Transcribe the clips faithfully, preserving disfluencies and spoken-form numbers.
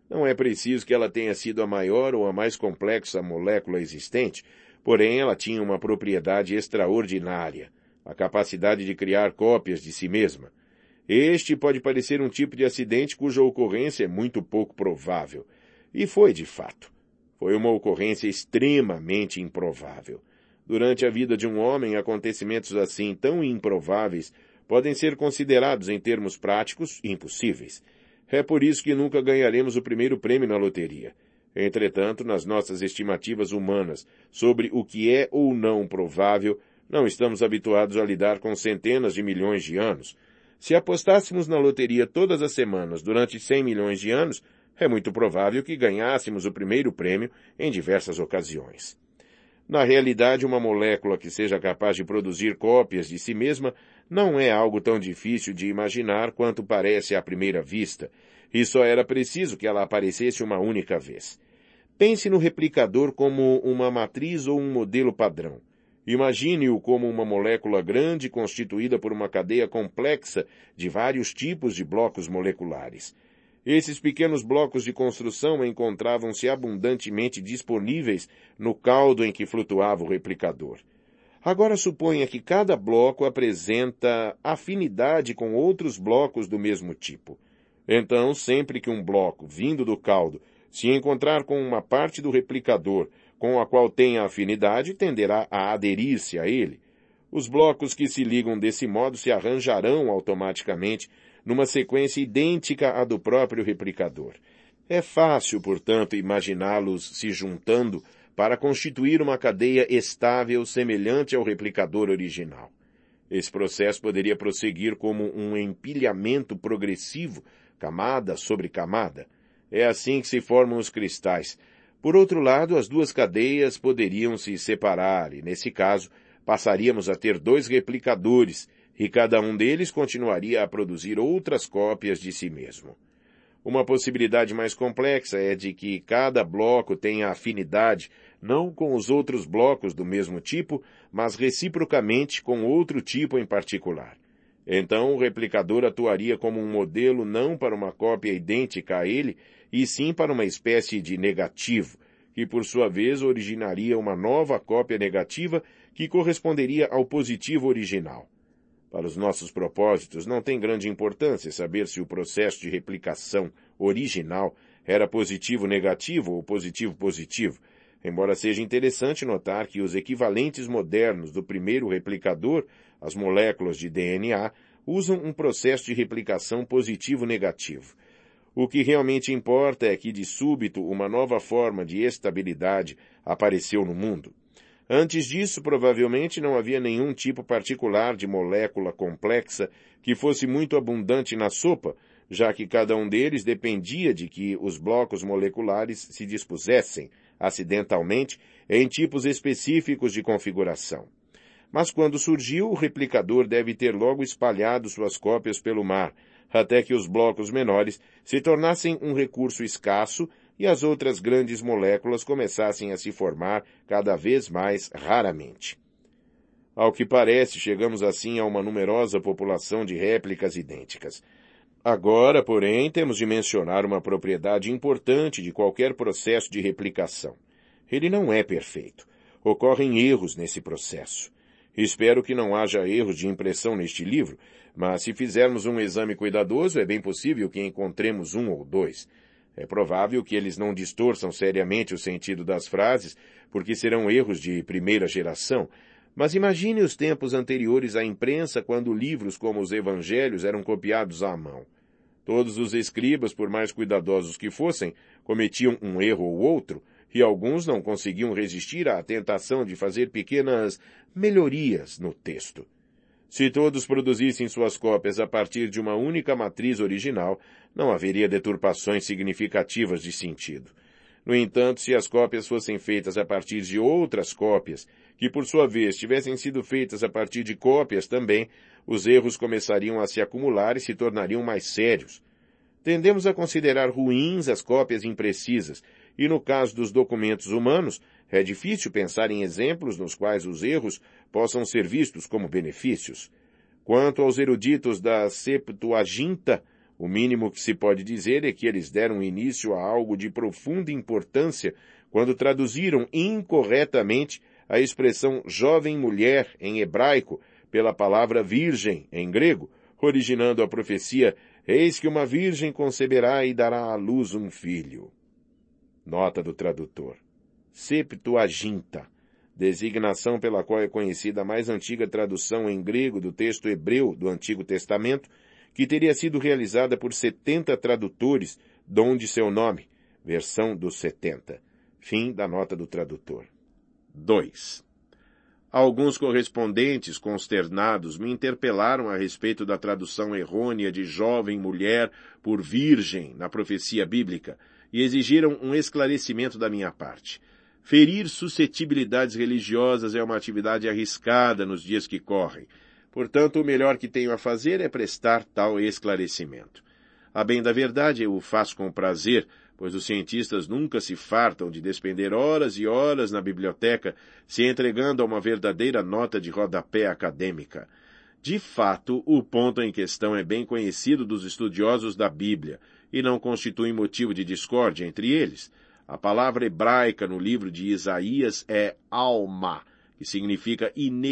Não é preciso que ela tenha sido a maior ou a mais complexa molécula existente, porém ela tinha uma propriedade extraordinária, a capacidade de criar cópias de si mesma. Este pode parecer um tipo de acidente cuja ocorrência é muito pouco provável. E foi de fato. Foi uma ocorrência extremamente improvável. Durante a vida de um homem, acontecimentos assim tão improváveis podem ser considerados, em termos práticos, impossíveis. É por isso que nunca ganharemos o primeiro prêmio na loteria. Entretanto, nas nossas estimativas humanas sobre o que é ou não provável, não estamos habituados a lidar com centenas de milhões de anos. Se apostássemos na loteria todas as semanas durante cem milhões de anos, é muito provável que ganhássemos o primeiro prêmio em diversas ocasiões. Na realidade, uma molécula que seja capaz de produzir cópias de si mesma não é algo tão difícil de imaginar quanto parece à primeira vista, e só era preciso que ela aparecesse uma única vez. Pense no replicador como uma matriz ou um modelo padrão. Imagine-o como uma molécula grande constituída por uma cadeia complexa de vários tipos de blocos moleculares. Esses pequenos blocos de construção encontravam-se abundantemente disponíveis no caldo em que flutuava o replicador. Agora suponha que cada bloco apresenta afinidade com outros blocos do mesmo tipo. Então, sempre que um bloco, vindo do caldo, se encontrar com uma parte do replicador com a qual tenha afinidade, tenderá a aderir-se a ele. Os blocos que se ligam desse modo se arranjarão automaticamente numa sequência idêntica à do próprio replicador. É fácil, portanto, imaginá-los se juntando para constituir uma cadeia estável semelhante ao replicador original. Esse processo poderia prosseguir como um empilhamento progressivo, camada sobre camada. É assim que se formam os cristais. Por outro lado, as duas cadeias poderiam se separar e, nesse caso, passaríamos a ter dois replicadores, e cada um deles continuaria a produzir outras cópias de si mesmo. Uma possibilidade mais complexa é de que cada bloco tenha afinidade não com os outros blocos do mesmo tipo, mas reciprocamente com outro tipo em particular. Então, o replicador atuaria como um modelo não para uma cópia idêntica a ele, e sim para uma espécie de negativo, que por sua vez originaria uma nova cópia negativa que corresponderia ao positivo original. Para os nossos propósitos, não tem grande importância saber se o processo de replicação original era positivo-negativo ou positivo-positivo, embora seja interessante notar que os equivalentes modernos do primeiro replicador, as moléculas de D N A, usam um processo de replicação positivo-negativo. O que realmente importa é que, de súbito, uma nova forma de estabilidade apareceu no mundo. Antes disso, provavelmente não havia nenhum tipo particular de molécula complexa que fosse muito abundante na sopa, já que cada um deles dependia de que os blocos moleculares se dispusessem, acidentalmente, em tipos específicos de configuração. Mas quando surgiu, o replicador deve ter logo espalhado suas cópias pelo mar, até que os blocos menores se tornassem um recurso escasso e as outras grandes moléculas começassem a se formar cada vez mais raramente. Ao que parece, chegamos assim a uma numerosa população de réplicas idênticas. Agora, porém, temos de mencionar uma propriedade importante de qualquer processo de replicação. Ele não é perfeito. Ocorrem erros nesse processo. Espero que não haja erros de impressão neste livro, mas se fizermos um exame cuidadoso, é bem possível que encontremos um ou dois. É provável que eles não distorçam seriamente o sentido das frases, porque serão erros de primeira geração, mas imagine os tempos anteriores à imprensa, quando livros como os Evangelhos eram copiados à mão. Todos os escribas, por mais cuidadosos que fossem, cometiam um erro ou outro, e alguns não conseguiam resistir à tentação de fazer pequenas melhorias no texto. Se todos produzissem suas cópias a partir de uma única matriz original, não haveria deturpações significativas de sentido. No entanto, se as cópias fossem feitas a partir de outras cópias, que por sua vez tivessem sido feitas a partir de cópias também, os erros começariam a se acumular e se tornariam mais sérios. Tendemos a considerar ruins as cópias imprecisas, e no caso dos documentos humanos, é difícil pensar em exemplos nos quais os erros possam ser vistos como benefícios. Quanto aos eruditos da Septuaginta, O mínimo que se pode dizer é que eles deram início a algo de profunda importância quando traduziram incorretamente a expressão jovem mulher em hebraico pela palavra virgem em grego, originando a profecia: eis que uma virgem conceberá e dará à luz um filho. Nota do tradutor. Septuaginta, designação pela qual é conhecida a mais antiga tradução em grego do texto hebreu do Antigo Testamento, que teria sido realizada por setenta tradutores, donde seu nome, versão dos setenta. Fim da nota do tradutor. dois. Alguns correspondentes consternados me interpelaram a respeito da tradução errônea de jovem mulher por virgem na profecia bíblica e exigiram um esclarecimento da minha parte. Ferir suscetibilidades religiosas é uma atividade arriscada nos dias que correm. Portanto, o melhor que tenho a fazer é prestar tal esclarecimento. A bem da verdade, eu o faço com prazer, pois os cientistas nunca se fartam de despender horas e horas na biblioteca se entregando a uma verdadeira nota de rodapé acadêmica. De fato, o ponto em questão é bem conhecido dos estudiosos da Bíblia e não constitui motivo de discórdia entre eles. A palavra hebraica no livro de Isaías é alma, que significa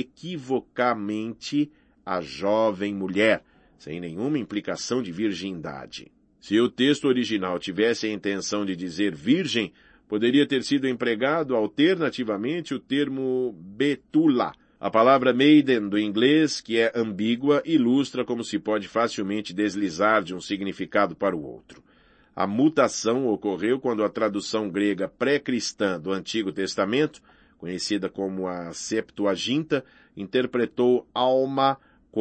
inequivocamente a jovem mulher, sem nenhuma implicação de virgindade. Se o texto original tivesse a intenção de dizer virgem, poderia ter sido empregado alternativamente o termo betula. A palavra maiden do inglês, que é ambígua, ilustra como se pode facilmente deslizar de um significado para o outro. A mutação ocorreu quando a tradução grega pré-cristã do Antigo Testamento, conhecida como a Septuaginta, interpretou alma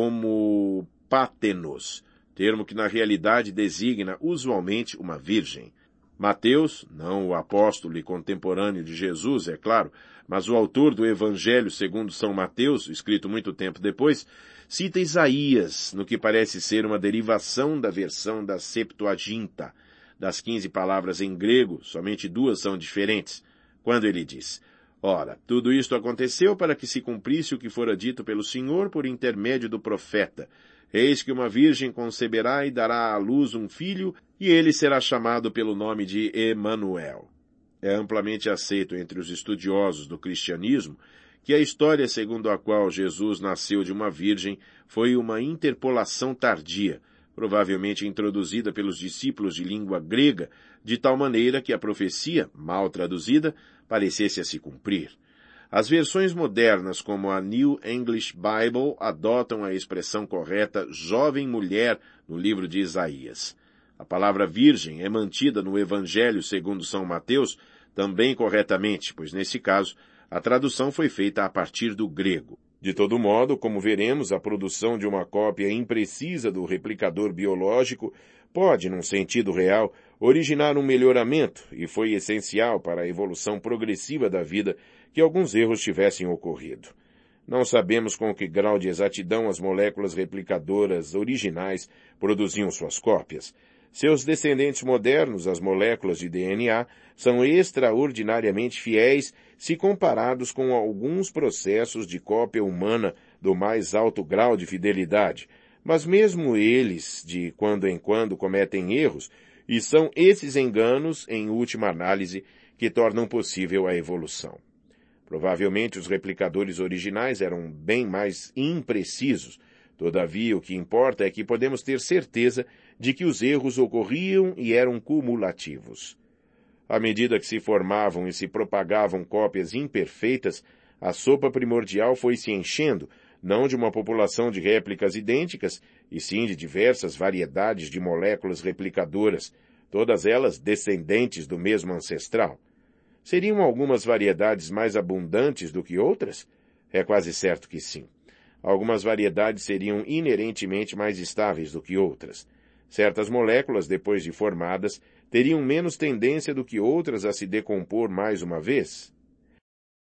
como pátenos, termo que na realidade designa usualmente uma virgem. Mateus, não o apóstolo e contemporâneo de Jesus, é claro, mas o autor do Evangelho segundo São Mateus, escrito muito tempo depois, cita Isaías, no que parece ser uma derivação da versão da Septuaginta. Das quinze palavras em grego, somente duas são diferentes, quando ele diz: ora, tudo isto aconteceu para que se cumprisse o que fora dito pelo Senhor por intermédio do profeta. Eis que uma virgem conceberá e dará à luz um filho, e ele será chamado pelo nome de Emanuel. É amplamente aceito entre os estudiosos do cristianismo que a história segundo a qual Jesus nasceu de uma virgem foi uma interpolação tardia, provavelmente introduzida pelos discípulos de língua grega, de tal maneira que a profecia, mal traduzida, parecesse a se cumprir. As versões modernas, como a New English Bible, adotam a expressão correta jovem mulher no livro de Isaías. A palavra virgem é mantida no Evangelho segundo São Mateus, também corretamente, pois nesse caso a tradução foi feita a partir do grego. De todo modo, como veremos, a produção de uma cópia imprecisa do replicador biológico pode, num sentido real, originar um melhoramento e foi essencial para a evolução progressiva da vida que alguns erros tivessem ocorrido. Não sabemos com que grau de exatidão as moléculas replicadoras originais produziam suas cópias. Seus descendentes modernos, as moléculas de D N A, são extraordinariamente fiéis se comparados com alguns processos de cópia humana do mais alto grau de fidelidade, mas mesmo eles, de quando em quando, cometem erros, e são esses enganos, em última análise, que tornam possível a evolução. Provavelmente os replicadores originais eram bem mais imprecisos. Todavia, o que importa é que podemos ter certeza de que os erros ocorriam e eram cumulativos. À medida que se formavam e se propagavam cópias imperfeitas, a sopa primordial foi se enchendo, não de uma população de réplicas idênticas, e sim de diversas variedades de moléculas replicadoras, todas elas descendentes do mesmo ancestral. Seriam algumas variedades mais abundantes do que outras? É quase certo que sim. Algumas variedades seriam inerentemente mais estáveis do que outras. Certas moléculas, depois de formadas, teriam menos tendência do que outras a se decompor mais uma vez.